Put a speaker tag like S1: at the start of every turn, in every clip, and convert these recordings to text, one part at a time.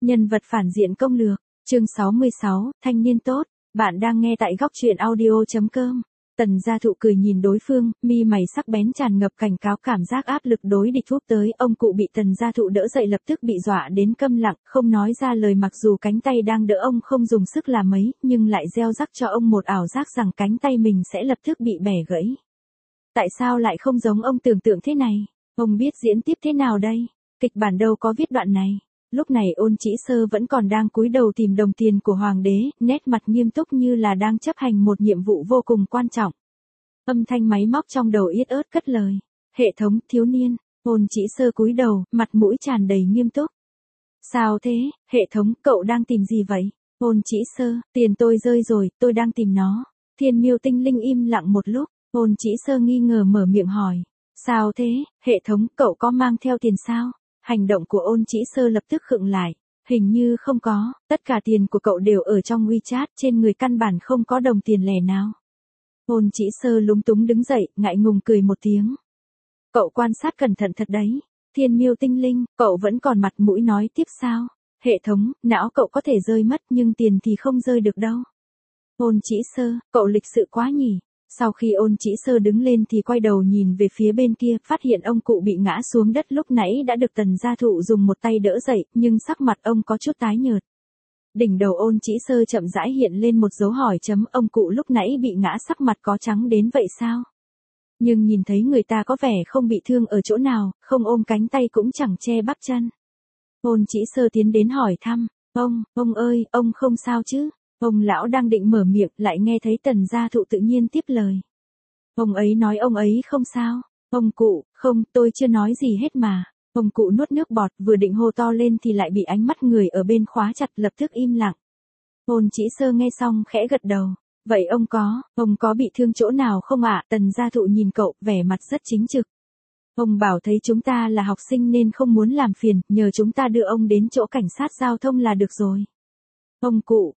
S1: Nhân vật phản diện công lược, chương 66, thanh niên tốt, bạn đang nghe tại góc truyện audio.com. Tần Gia Thụ cười nhìn đối phương, mi mày sắc bén tràn ngập cảnh cáo cảm giác áp lực đối địch thúc tới, ông cụ bị Tần Gia Thụ đỡ dậy lập tức bị dọa đến câm lặng, không nói ra lời mặc dù cánh tay đang đỡ ông không dùng sức là mấy, nhưng lại gieo rắc cho ông một ảo giác rằng cánh tay mình sẽ lập tức bị bẻ gãy. Tại sao lại không giống ông tưởng tượng thế này? Ông biết diễn tiếp thế nào đây? Kịch bản đâu có viết đoạn này. Lúc này Ôn Chỉ Sơ vẫn còn đang cúi đầu tìm đồng tiền của hoàng đế, nét mặt nghiêm túc như là đang chấp hành một nhiệm vụ vô cùng quan trọng. Âm thanh máy móc trong đầu yết ớt cất lời. Hệ thống, thiếu niên. Ôn Chỉ Sơ cúi đầu, mặt mũi tràn đầy nghiêm túc. Sao thế, hệ thống, cậu đang tìm gì vậy? Ôn Chỉ Sơ, tiền tôi rơi rồi, tôi đang tìm nó. Thiên Miêu Tinh Linh im lặng một lúc, Ôn Chỉ Sơ nghi ngờ mở miệng hỏi. Sao thế, hệ thống, cậu có mang theo tiền sao? Hành động của Ôn Chỉ Sơ lập tức khựng lại. Hình như không có, tất cả tiền của cậu đều ở trong WeChat, trên người căn bản không có đồng tiền lẻ nào. Ôn Chỉ Sơ lúng túng đứng dậy, ngại ngùng cười một tiếng. Cậu quan sát cẩn thận thật đấy. Thiên Miêu Tinh Linh, cậu vẫn còn mặt mũi nói tiếp sao? Hệ thống, não cậu có thể rơi mất nhưng tiền thì không rơi được đâu. Ôn Chỉ Sơ, cậu lịch sự quá nhỉ. Sau khi Ôn Chỉ Sơ đứng lên thì quay đầu nhìn về phía bên kia, phát hiện ông cụ bị ngã xuống đất lúc nãy đã được Tần Gia Thụ dùng một tay đỡ dậy, nhưng sắc mặt ông có chút tái nhợt. Đỉnh đầu Ôn Chỉ Sơ chậm rãi hiện lên một dấu hỏi chấm, ông cụ lúc nãy bị ngã sắc mặt có trắng đến vậy sao? Nhưng nhìn thấy người ta có vẻ không bị thương ở chỗ nào, không ôm cánh tay cũng chẳng che bắp chân. Ôn Chỉ Sơ tiến đến hỏi thăm, ông ơi, ông không sao chứ? Ông lão đang định mở miệng, lại nghe thấy Tần Gia Thụ tự nhiên tiếp lời. Ông ấy nói ông ấy không sao. Ông cụ, không, tôi chưa nói gì hết mà. Ông cụ nuốt nước bọt, vừa định hô to lên thì lại bị ánh mắt người ở bên khóa chặt, lập tức im lặng. Ôn Chỉ Sơ nghe xong khẽ gật đầu. Vậy ông có bị thương chỗ nào không ạ? Tần Gia Thụ nhìn cậu, vẻ mặt rất chính trực. Ông bảo thấy chúng ta là học sinh nên không muốn làm phiền, nhờ chúng ta đưa ông đến chỗ cảnh sát giao thông là được rồi. Ông cụ,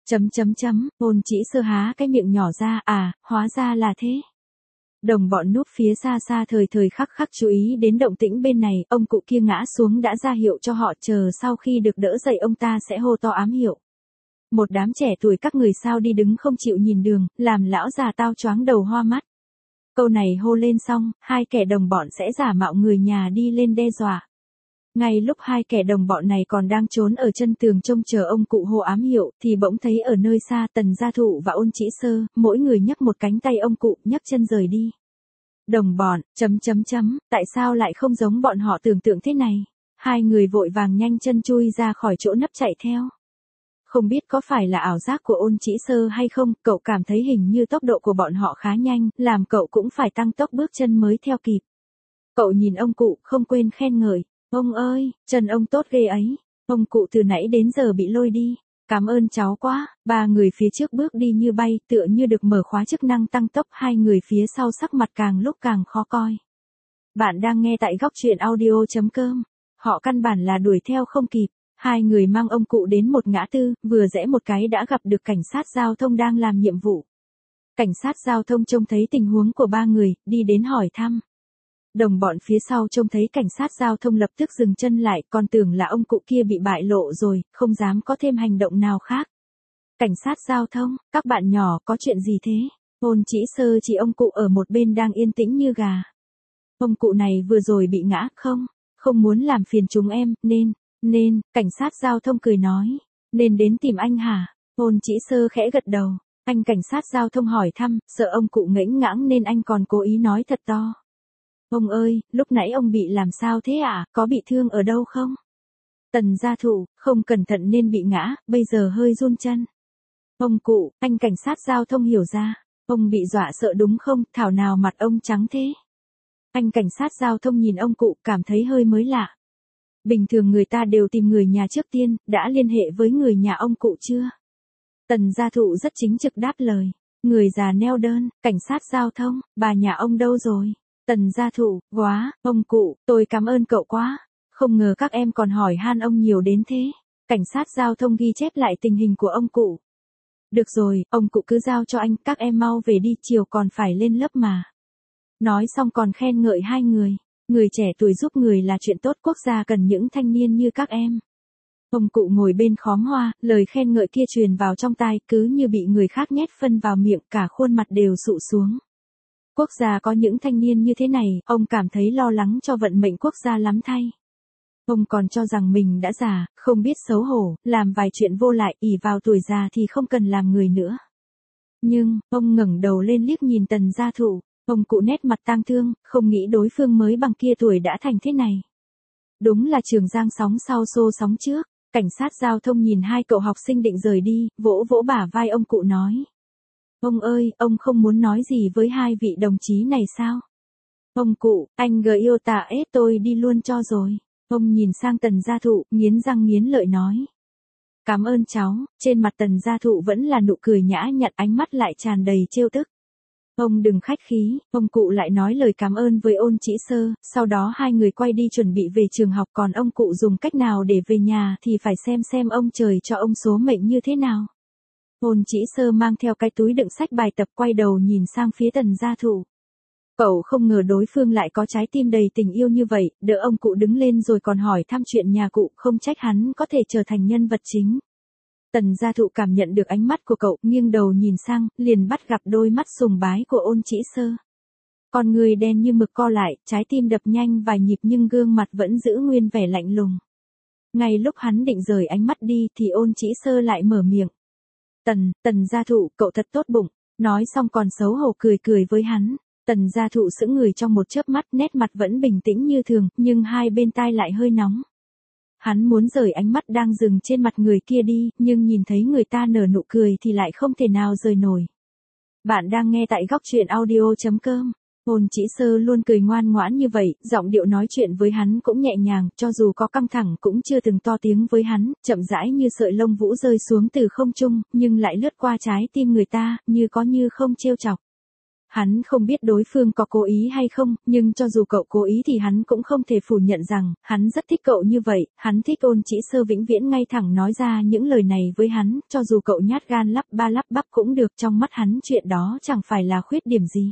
S1: Ôn Chỉ Sơ há cái miệng nhỏ ra, hóa ra là thế. Đồng bọn núp phía xa xa thời thời khắc khắc chú ý đến động tĩnh bên này, ông cụ kia ngã xuống đã ra hiệu cho họ chờ sau khi được đỡ dậy ông ta sẽ hô to ám hiệu. Một đám trẻ tuổi các người sao đi đứng không chịu nhìn đường, làm lão già tao choáng đầu hoa mắt. Câu này hô lên xong, hai kẻ đồng bọn sẽ giả mạo người nhà đi lên đe dọa. Ngay lúc hai kẻ đồng bọn này còn đang trốn ở chân tường trông chờ ông cụ hô ám hiệu, thì bỗng thấy ở nơi xa Tần Gia Thụ và Ôn Chỉ Sơ, mỗi người nhấc một cánh tay ông cụ, nhấc chân rời đi. Đồng bọn, tại sao lại không giống bọn họ tưởng tượng thế này? Hai người vội vàng nhanh chân chui ra khỏi chỗ nấp chạy theo. Không biết có phải là ảo giác của Ôn Chỉ Sơ hay không, cậu cảm thấy hình như tốc độ của bọn họ khá nhanh, làm cậu cũng phải tăng tốc bước chân mới theo kịp. Cậu nhìn ông cụ, không quên khen ngợi. Ông ơi, chân ông tốt ghê ấy. Ông cụ từ nãy đến giờ bị lôi đi. Cảm ơn cháu quá. Ba người phía trước bước đi như bay, tựa như được mở khóa chức năng tăng tốc, hai người phía sau sắc mặt càng lúc càng khó coi. Bạn đang nghe tại góc truyện audio.com. Họ căn bản là đuổi theo không kịp. Hai người mang ông cụ đến một ngã tư, vừa rẽ một cái đã gặp được cảnh sát giao thông đang làm nhiệm vụ. Cảnh sát giao thông trông thấy tình huống của ba người, đi đến hỏi thăm. Đồng bọn phía sau trông thấy cảnh sát giao thông lập tức dừng chân lại, còn tưởng là ông cụ kia bị bại lộ rồi, không dám có thêm hành động nào khác. Cảnh sát giao thông, các bạn nhỏ có chuyện gì thế? Ôn Chỉ Sơ chỉ ông cụ ở một bên đang yên tĩnh như gà. Ông cụ này vừa rồi bị ngã, không muốn làm phiền chúng em, nên, cảnh sát giao thông cười nói, nên đến tìm anh hả? Ôn Chỉ Sơ khẽ gật đầu, anh cảnh sát giao thông hỏi thăm, sợ ông cụ ngễnh ngãng nên anh còn cố ý nói thật to. Ông ơi, lúc nãy ông bị làm sao thế ạ, có bị thương ở đâu không? Tần Gia Thụ, không cẩn thận nên bị ngã, bây giờ hơi run chân. Ông cụ, anh cảnh sát giao thông hiểu ra, ông bị dọa sợ đúng không, thảo nào mặt ông trắng thế? Anh cảnh sát giao thông nhìn ông cụ, cảm thấy hơi mới lạ. Bình thường người ta đều tìm người nhà trước tiên, đã liên hệ với người nhà ông cụ chưa? Tần Gia Thụ rất chính trực đáp lời. Người già neo đơn, cảnh sát giao thông, bà nhà ông đâu rồi? Tần Gia Thụ, ông cụ, tôi cảm ơn cậu quá. Không ngờ các em còn hỏi han ông nhiều đến thế. Cảnh sát giao thông ghi chép lại tình hình của ông cụ. Được rồi, ông cụ cứ giao cho anh, các em mau về đi, chiều còn phải lên lớp mà. Nói xong còn khen ngợi hai người. Người trẻ tuổi giúp người là chuyện tốt, quốc gia cần những thanh niên như các em. Ông cụ ngồi bên khóm hoa, lời khen ngợi kia truyền vào trong tai cứ như bị người khác nhét phân vào miệng, cả khuôn mặt đều sụ xuống. Quốc gia có những thanh niên như thế này, ông cảm thấy lo lắng cho vận mệnh quốc gia lắm thay. Ông còn cho rằng mình đã già, không biết xấu hổ, làm vài chuyện vô lại, ỷ vào tuổi già thì không cần làm người nữa. Nhưng, ông ngẩng đầu lên liếc nhìn Tần Gia Thụ, ông cụ nét mặt tang thương, không nghĩ đối phương mới bằng kia tuổi đã thành thế này. Đúng là Trường Giang sóng sau xô sóng trước. Cảnh sát giao thông nhìn hai cậu học sinh định rời đi, vỗ vỗ bả vai ông cụ nói. Ông ơi, ông không muốn nói gì với hai vị đồng chí này sao? Ông cụ, anh yêu tạ ết tôi đi luôn cho rồi. Ông nhìn sang Tần Gia Thụ, nghiến răng nghiến lợi nói. Cảm ơn cháu, trên mặt Tần Gia Thụ vẫn là nụ cười nhã nhặn, ánh mắt lại tràn đầy trêu tức. Ông đừng khách khí, ông cụ lại nói lời cảm ơn với Ôn Chỉ Sơ, sau đó hai người quay đi chuẩn bị về trường học, còn ông cụ dùng cách nào để về nhà thì phải xem ông trời cho ông số mệnh như thế nào. Ôn Chỉ Sơ mang theo cái túi đựng sách bài tập quay đầu nhìn sang phía Tần Gia Thụ. Cậu không ngờ đối phương lại có trái tim đầy tình yêu như vậy, đỡ ông cụ đứng lên rồi còn hỏi thăm chuyện nhà cụ, không trách hắn có thể trở thành nhân vật chính. Tần Gia Thụ cảm nhận được ánh mắt của cậu, nghiêng đầu nhìn sang, liền bắt gặp đôi mắt sùng bái của Ôn Chỉ Sơ. Con người đen như mực co lại, trái tim đập nhanh vài nhịp nhưng gương mặt vẫn giữ nguyên vẻ lạnh lùng. Ngay lúc hắn định rời ánh mắt đi thì Ôn Chỉ Sơ lại mở miệng. Tần Gia Thụ, cậu thật tốt bụng, nói xong còn xấu hổ cười với hắn. Tần Gia Thụ sững người trong một chớp mắt, nét mặt vẫn bình tĩnh như thường, nhưng hai bên tai lại hơi nóng. Hắn muốn rời ánh mắt đang dừng trên mặt người kia đi, nhưng nhìn thấy người ta nở nụ cười thì lại không thể nào rời nổi. Bạn đang nghe tại góc truyện audio.com. Ôn Chỉ Sơ luôn cười ngoan ngoãn như vậy, giọng điệu nói chuyện với hắn cũng nhẹ nhàng, cho dù có căng thẳng cũng chưa từng to tiếng với hắn, chậm rãi như sợi lông vũ rơi xuống từ không trung, nhưng lại lướt qua trái tim người ta, như có như không trêu chọc. Hắn không biết đối phương có cố ý hay không, nhưng cho dù cậu cố ý thì hắn cũng không thể phủ nhận rằng, hắn rất thích cậu như vậy, hắn thích Ôn Chỉ Sơ vĩnh viễn ngay thẳng nói ra những lời này với hắn, cho dù cậu nhát gan lắp bắp cũng được, trong mắt hắn chuyện đó chẳng phải là khuyết điểm gì.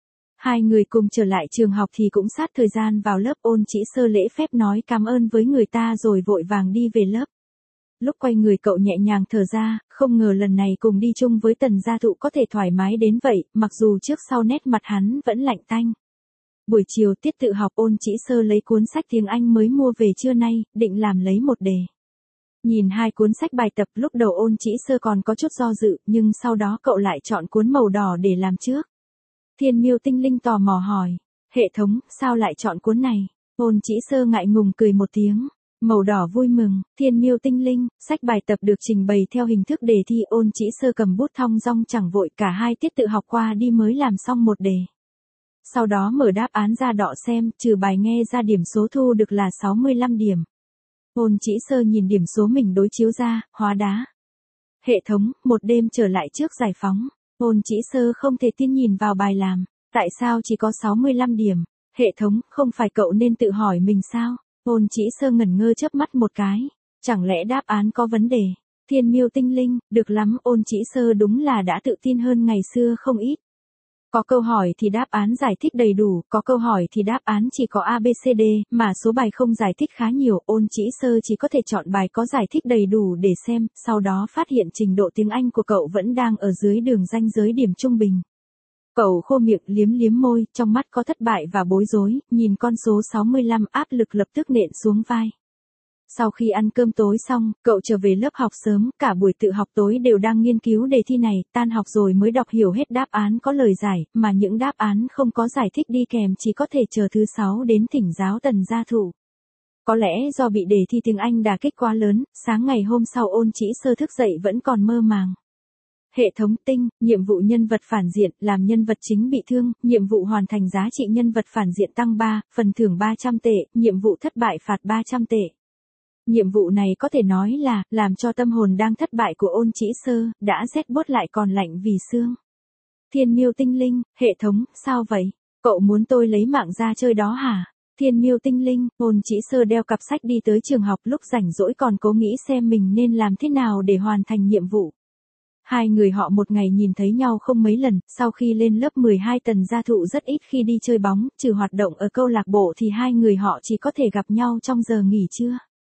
S1: Hai người cùng trở lại trường học thì cũng sát thời gian vào lớp. Ôn Chỉ Sơ lễ phép nói cảm ơn với người ta rồi vội vàng đi về lớp. Lúc quay người cậu nhẹ nhàng thở ra, không ngờ lần này cùng đi chung với Tần Gia Thụ có thể thoải mái đến vậy, mặc dù trước sau nét mặt hắn vẫn lạnh tanh. Buổi chiều tiết tự học, Ôn Chỉ Sơ lấy cuốn sách tiếng Anh mới mua về trưa nay, định làm lấy một đề. Nhìn hai cuốn sách bài tập, lúc đầu Ôn Chỉ Sơ còn có chút do dự, nhưng sau đó cậu lại chọn cuốn màu đỏ để làm trước. Thiên Miêu Tinh Linh tò mò hỏi, hệ thống, sao lại chọn cuốn này? Ôn Chỉ Sơ ngại ngùng cười một tiếng. Màu đỏ vui mừng, Thiên Miêu Tinh Linh, sách bài tập được trình bày theo hình thức đề thi. Ôn Chỉ Sơ cầm bút thong dong chẳng vội, cả hai tiết tự học qua đi mới làm xong một đề. Sau đó mở đáp án ra đọ xem, trừ bài nghe ra điểm số thu được là 65 điểm. Ôn Chỉ Sơ nhìn điểm số mình đối chiếu ra, hóa đá. Hệ thống, một đêm trở lại trước giải phóng. Ôn Chỉ Sơ không thể tin nhìn vào bài làm. Tại sao chỉ có 65 điểm? Hệ thống, không phải cậu nên tự hỏi mình sao? Ôn Chỉ Sơ ngẩn ngơ chớp mắt một cái. Chẳng lẽ đáp án có vấn đề? Thiên Miêu Tinh Linh, được lắm. Ôn Chỉ Sơ đúng là đã tự tin hơn ngày xưa không ít. Có câu hỏi thì đáp án giải thích đầy đủ, có câu hỏi thì đáp án chỉ có ABCD, mà số bài không giải thích khá nhiều. Ôn Chỉ Sơ chỉ có thể chọn bài có giải thích đầy đủ để xem, sau đó phát hiện trình độ tiếng Anh của cậu vẫn đang ở dưới đường ranh giới điểm trung bình. Cậu khô miệng liếm môi, trong mắt có thất bại và bối rối, nhìn con số 65 áp lực lập tức nện xuống vai. Sau khi ăn cơm tối xong, cậu trở về lớp học sớm, cả buổi tự học tối đều đang nghiên cứu đề thi này, tan học rồi mới đọc hiểu hết đáp án có lời giải, mà những đáp án không có giải thích đi kèm chỉ có thể chờ thứ 6 đến thỉnh giáo Tần Gia Thụ. Có lẽ do bị đề thi tiếng Anh đả kích quá lớn, sáng ngày hôm sau Ôn Chỉ Sơ thức dậy vẫn còn mơ màng. Hệ thống tinh, nhiệm vụ nhân vật phản diện, làm nhân vật chính bị thương, nhiệm vụ hoàn thành giá trị nhân vật phản diện tăng 3, phần thưởng 300 tệ, nhiệm vụ thất bại phạt 300 tệ. Nhiệm vụ này có thể nói là, làm cho tâm hồn đang thất bại của Ôn Chỉ Sơ, đã rét buốt lại còn lạnh vì xương. Thiên Miêu Tinh Linh, hệ thống, sao vậy? Cậu muốn tôi lấy mạng ra chơi đó hả? Thiên Miêu Tinh Linh, Ôn Chỉ Sơ đeo cặp sách đi tới trường học, lúc rảnh rỗi còn cố nghĩ xem mình nên làm thế nào để hoàn thành nhiệm vụ. Hai người họ một ngày nhìn thấy nhau không mấy lần, sau khi lên lớp 12 Tần Gia Thụ rất ít khi đi chơi bóng, trừ hoạt động ở câu lạc bộ thì hai người họ chỉ có thể gặp nhau trong giờ nghỉ trưa.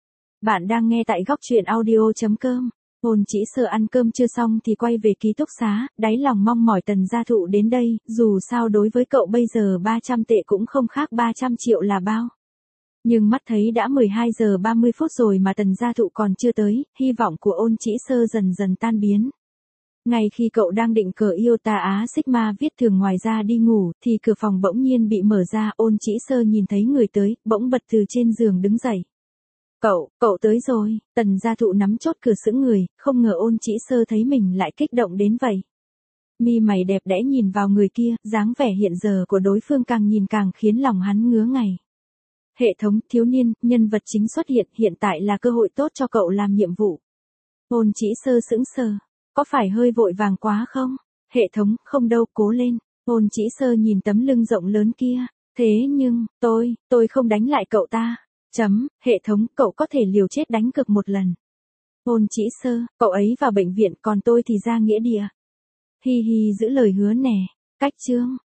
S1: Bạn đang nghe tại góc truyện audio.com. Ôn Chỉ Sơ ăn cơm chưa xong thì quay về ký túc xá, đáy lòng mong mỏi Tần Gia Thụ đến đây, dù sao đối với cậu bây giờ 300 tệ cũng không khác 300 triệu là bao. Nhưng mắt thấy đã 12 giờ 30 phút rồi mà Tần Gia Thụ còn chưa tới, hy vọng của Ôn Chỉ Sơ dần dần tan biến. Ngay khi cậu đang định cờ Iota Á Sigma viết thường ngoài ra đi ngủ, thì cửa phòng bỗng nhiên bị mở ra. Ôn Chỉ Sơ nhìn thấy người tới, bỗng bật từ trên giường đứng dậy. Cậu tới rồi. Tần Gia Thụ nắm chốt cửa sững người, không ngờ Ôn Chỉ Sơ thấy mình lại kích động đến vậy. Mi mày đẹp đẽ nhìn vào người kia, dáng vẻ hiện giờ của đối phương càng nhìn càng khiến lòng hắn ngứa ngày. Hệ thống, thiếu niên, nhân vật chính xuất hiện tại là cơ hội tốt cho cậu làm nhiệm vụ. Ôn Chỉ Sơ sững sờ. Có phải hơi vội vàng quá không? Hệ thống, không đâu, cố lên. Ôn Chỉ Sơ nhìn tấm lưng rộng lớn kia. Thế nhưng, tôi không đánh lại cậu ta. Hệ thống, cậu có thể liều chết đánh cược một lần. Ôn Chỉ Sơ, cậu ấy vào bệnh viện còn tôi thì ra nghĩa địa. Hi hi giữ lời hứa nè. Cách chương.